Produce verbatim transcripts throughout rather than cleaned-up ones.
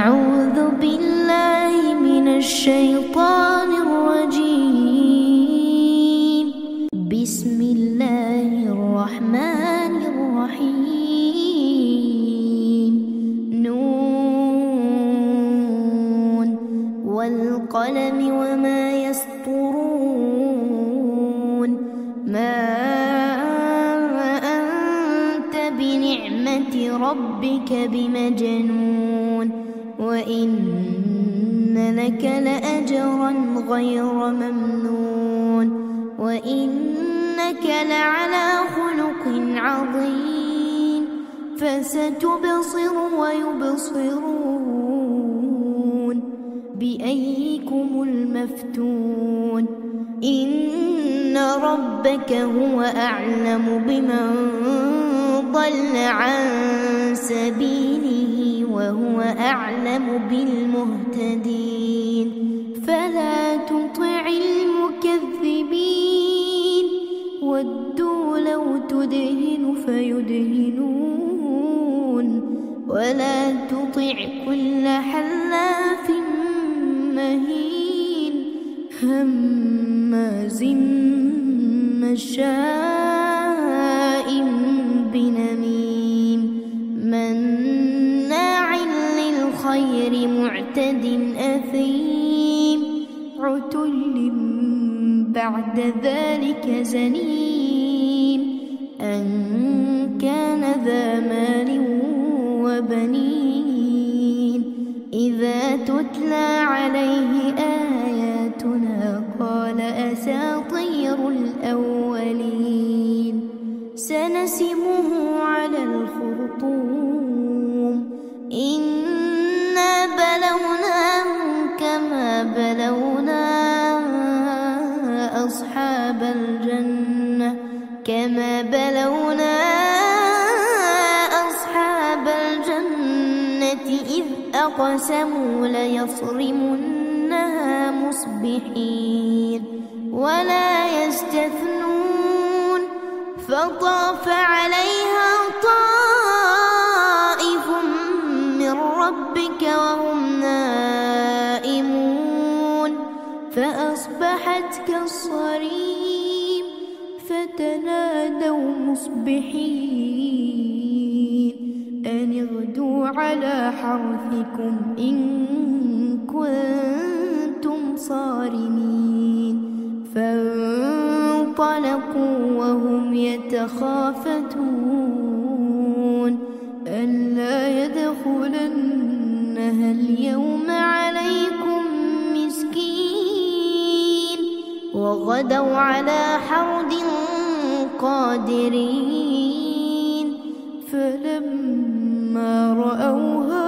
أعوذ بالله من الشيطان الرجيم. بسم الله الرحمن الرحيم. نون والقلم وما يسطرون. ما أنت بنعمة ربك بمجنون، وإن لك لأجرا غير ممنون، وإنك لعلى خلق عظيم. فستبصر ويبصرون بأيكم المفتون. إن ربك هو أعلم بمن ضل عن سبيله وهو أعلم بالمهتدين. فلا تطع المكذبين، ودوا لو تدهن فيدهنون. ولا تطع كل حلاف مهين، هماز مشاء بنميم، مناع للخير معتد أثيم، عتل بعد ذلك زنيم، أن كان ذا مال وبنين. إذا تتلى عليه آياتنا قال أساطير الأولين. سنسمه على الخرطوم. إنا بلوناهم كما بلونا أصحاب الجنة كما بلونا أصحاب الجنة إذ أقسموا ليصرمنها مصبحين ولا يستثنون. فطاف عليها طائف من ربك وهم نائمون، فأصبحت كالصريم. فتنادوا مصبحين أن اغدوا على حرثكم إن كنتم صارمين. فانطلقوا وهم يتخافتون ألا يدخلنها اليوم عليكم مسكين. وغدوا على حرد قادرين. فلما رأوها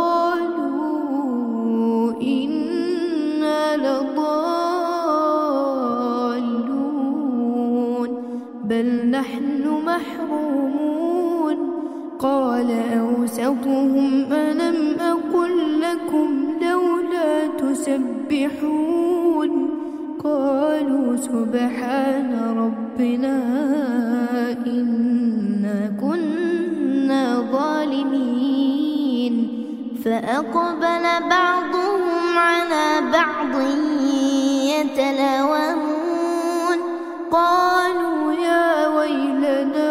قالوا إنا لضالون بل نحن محرومون. قال أوسطهم ألم أقل لكم لولا تسبحون. قالوا سبحان ربنا إنا كنا ظالمين. فأقبل بعضهم على بعض يتلاومون. قالوا يا ويلنا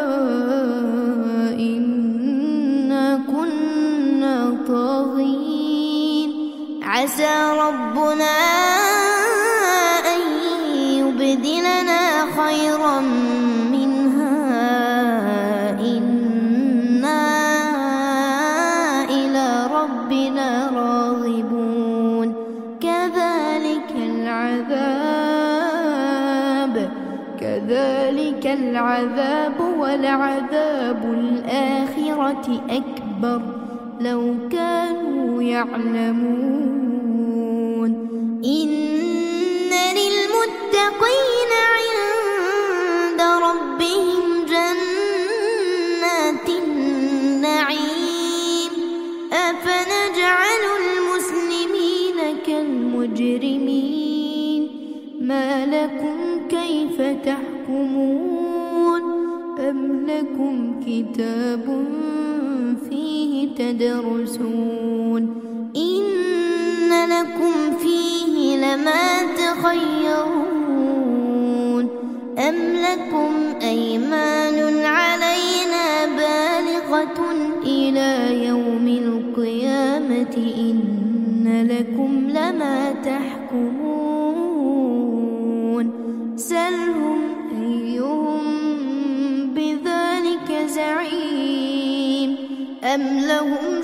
إنا كنا طاغين. عسى ربنا أن يبدلنا خيرا منها إنا إلى ربنا راغبون. كذلك العذاب كذلك العذاب ولعذاب الآخرة أكبر لو كانوا يعلمون. إن للمتقين عند ربهم جنات النعيم. أفنجعل المسلمين كالمجرمين؟ ما لكم كيف تحكمون؟ أم لكم كتاب فيه تدرسون؟ يتخيرون أم لكم أيمان علينا بالغة إلى يوم القيامة إن لكم لما تحكمون سلهم أيهم بذلك زعيم أم لهم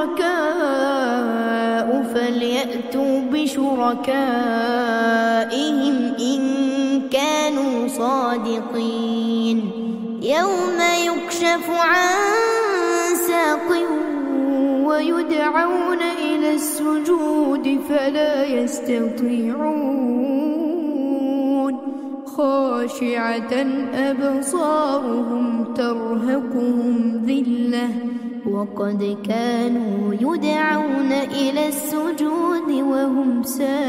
شركاء فليأتوا بشركائهم إن كانوا صادقين يوم يكشف عن ساق ويدعون إلى السجود فلا يستطيعون خاشعة أبصارهم ترهقهم ذلة وقد كانوا يدعون إلى السجود وهم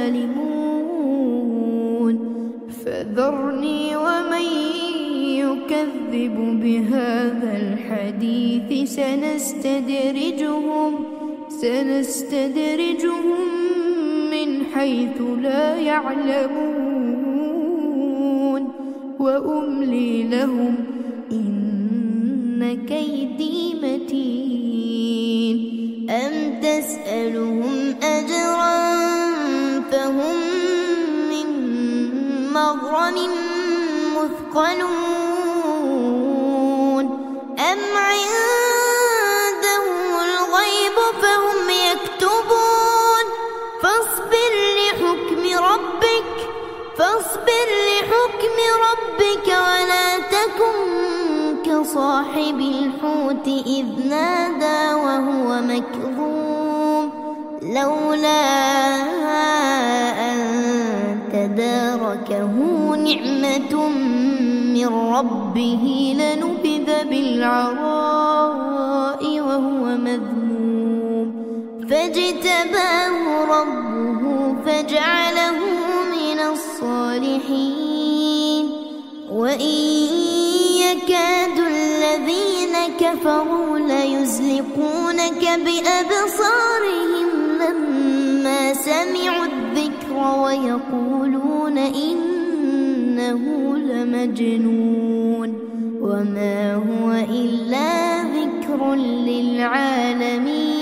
سالمون فذرني ومن يكذب بهذا الحديث سنستدرجهم سنستدرجهم من حيث لا يعلمون وأملي لهم إن كيدي متين أم تسألهم أجرا فهم من مغرم مثقلون أم عندهم الغيب فهم يكتبون فاصبر لحكم ربك فاصبر لحكم ربك ولا تكن كصاحب الحوت إذ نادى وهو مكظوم لولا أن تداركه نعمة من ربه لنبذ بالعراء وهو مذموم فاجتباه ربه فجعله من الصالحين وإن يكاد الذين كفروا ليزلقونك بأبصارهم لما سمعوا الذكر ويقولون إنه لمجنون وما هو إلا ذكر للعالمين